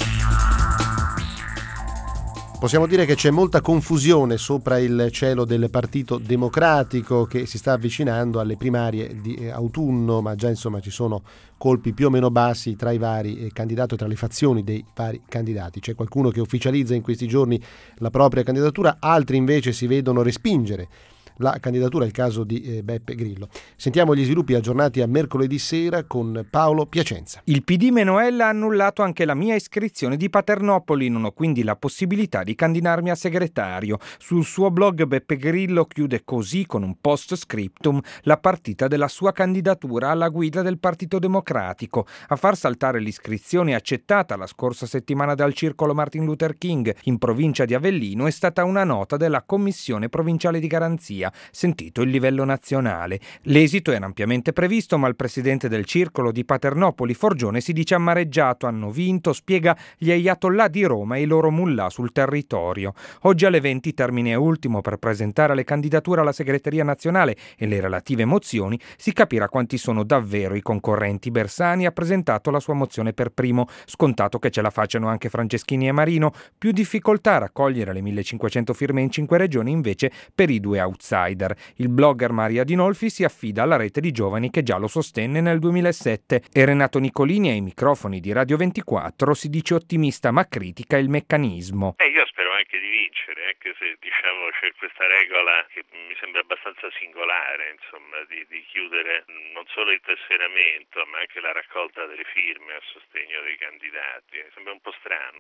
Possiamo dire che c'è molta confusione sopra il cielo del Partito Democratico che si sta avvicinando alle primarie di autunno, ma già insomma ci sono colpi più o meno bassi tra i vari candidati, tra le fazioni dei vari candidati. C'è qualcuno che ufficializza in questi giorni la propria candidatura, altri invece si vedono respingere la candidatura, è il caso di eh, Beppe Grillo. Sentiamo gli sviluppi aggiornati a mercoledì sera con Paolo Piacenza. Il P D Menoella ha annullato anche la mia iscrizione di Paternopoli, non ho quindi la possibilità di candidarmi a segretario. Sul suo blog Beppe Grillo chiude così con un post scriptum la partita della sua candidatura alla guida del Partito Democratico. A far saltare l'iscrizione accettata la scorsa settimana dal Circolo Martin Luther King in provincia di Avellino è stata una nota della Commissione Provinciale di Garanzia, sentito il livello nazionale. L'esito era ampiamente previsto, ma il presidente del circolo di Paternopoli, Forgione, si dice amareggiato. Hanno vinto, spiega, gli ayatollah di Roma e i loro mullah sul territorio. Oggi alle venti termine ultimo per presentare le candidature alla segreteria nazionale e le relative mozioni. Si capirà quanti sono davvero i concorrenti. Bersani ha presentato la sua mozione per primo, scontato che ce la facciano anche Franceschini e Marino. Più difficoltà a raccogliere le millecinquecento firme in cinque regioni invece per i due outsider. Il blogger Mario Adinolfi si affida alla rete di giovani che già lo sostenne nel duemilasette e Renato Nicolini ai microfoni di Radio ventiquattro si dice ottimista ma critica il meccanismo. Eh, io spero anche di vincere, anche se diciamo c'è questa regola che mi sembra abbastanza singolare, insomma, di, di chiudere non solo il tesseramento ma anche la raccolta delle firme a sostegno dei candidati. Mi sembra un po' strano.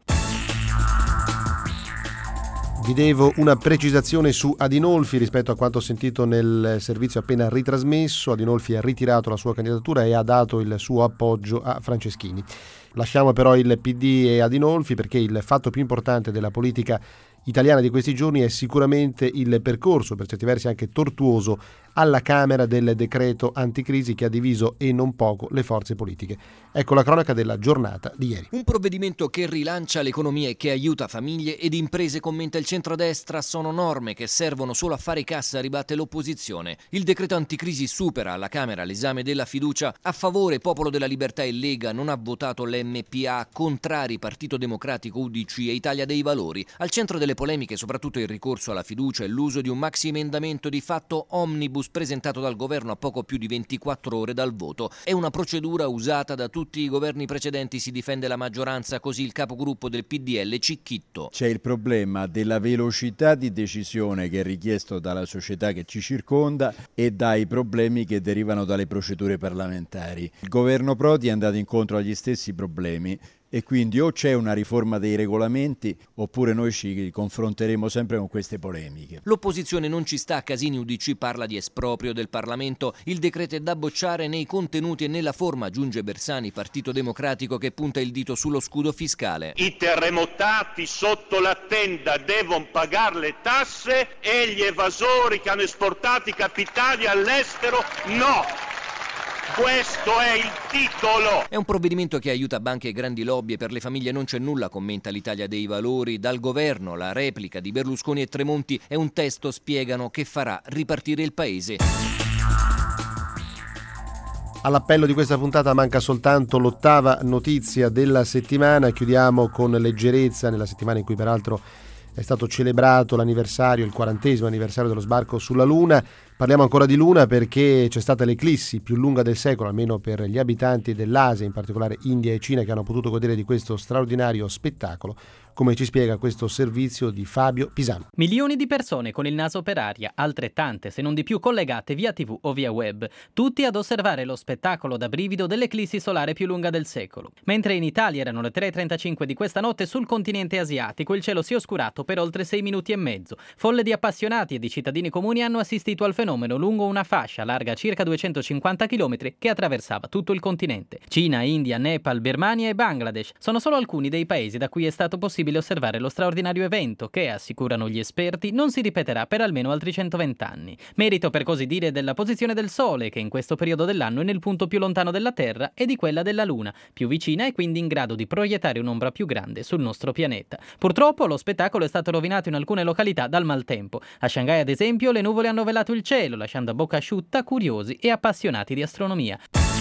Vi devo una precisazione su Adinolfi rispetto a quanto sentito nel servizio appena ritrasmesso. Adinolfi ha ritirato la sua candidatura e ha dato il suo appoggio a Franceschini. Lasciamo però il P D e Adinolfi perché il fatto più importante della politica italiana di questi giorni è sicuramente il percorso, per certi versi anche tortuoso, alla Camera del decreto anticrisi che ha diviso e non poco le forze politiche. Ecco la cronaca della giornata di ieri. Un provvedimento che rilancia l'economia e che aiuta famiglie ed imprese, commenta il centrodestra. Sono norme che servono solo a fare cassa, ribatte l'opposizione. Il decreto anticrisi supera alla Camera l'esame della fiducia. A favore Popolo della Libertà e Lega, non ha votato l'M P A, contrari Partito Democratico, U D C e Italia dei Valori. Al centro delle polemiche soprattutto il ricorso alla fiducia e l'uso di un maxi emendamento di fatto omnibus presentato dal governo a poco più di ventiquattro ore dal voto. È una procedura usata da tutti i governi precedenti, si difende la maggioranza, così il capogruppo del P D L Cicchitto. C'è il problema della velocità di decisione che è richiesto dalla società che ci circonda e dai problemi che derivano dalle procedure parlamentari. Il governo Prodi è andato incontro agli stessi problemi e quindi o c'è una riforma dei regolamenti oppure noi ci confronteremo sempre con queste polemiche. L'opposizione non ci sta, Casini U D C parla di esproprio del Parlamento, il decreto è da bocciare nei contenuti e nella forma, aggiunge Bersani, Partito Democratico che punta il dito sullo scudo fiscale. I terremotati sotto la tenda devono pagare le tasse e gli evasori che hanno esportato i capitali all'estero no! Questo è il titolo! È un provvedimento che aiuta banche e grandi lobby e per le famiglie non c'è nulla, commenta l'Italia dei Valori. Dal governo la replica di Berlusconi e Tremonti è un testo, spiegano, che farà ripartire il paese. All'appello di questa puntata manca soltanto l'ottava notizia della settimana. Chiudiamo con leggerezza, nella settimana in cui peraltro è stato celebrato l'anniversario, il quarantesimo anniversario dello sbarco sulla Luna. Parliamo ancora di Luna perché c'è stata l'eclissi più lunga del secolo, almeno per gli abitanti dell'Asia, in particolare India e Cina, che hanno potuto godere di questo straordinario spettacolo, come ci spiega questo servizio di Fabio Pisano. Milioni di persone con il naso per aria, altrettante se non di più collegate via tivù o via web, tutti ad osservare lo spettacolo da brivido dell'eclissi solare più lunga del secolo. Mentre in Italia erano le tre e trentacinque di questa notte, sul continente asiatico il cielo si è oscurato per oltre sei minuti e mezzo. Folle di appassionati e di cittadini comuni hanno assistito al fenomeno lungo una fascia larga circa duecentocinquanta chilometri che attraversava tutto il continente. Cina, India, Nepal, Birmania e Bangladesh sono solo alcuni dei paesi da cui è stato possibile possibile osservare lo straordinario evento che, assicurano gli esperti, non si ripeterà per almeno altri centoventi anni. Merito per così dire della posizione del Sole, che in questo periodo dell'anno è nel punto più lontano della Terra, e di quella della Luna, più vicina e quindi in grado di proiettare un'ombra più grande sul nostro pianeta. Purtroppo lo spettacolo è stato rovinato in alcune località dal maltempo. A Shanghai, ad esempio, le nuvole hanno velato il cielo, lasciando a bocca asciutta curiosi e appassionati di astronomia.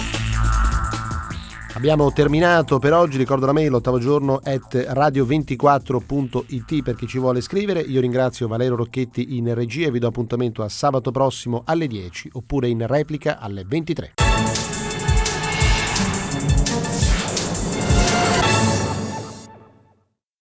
Abbiamo terminato per oggi, ricordo la mail ottavo giorno at radio ventiquattro punto it per chi ci vuole scrivere. Io ringrazio Valerio Rocchetti in regia e vi do appuntamento a sabato prossimo alle dieci oppure in replica alle ventitré.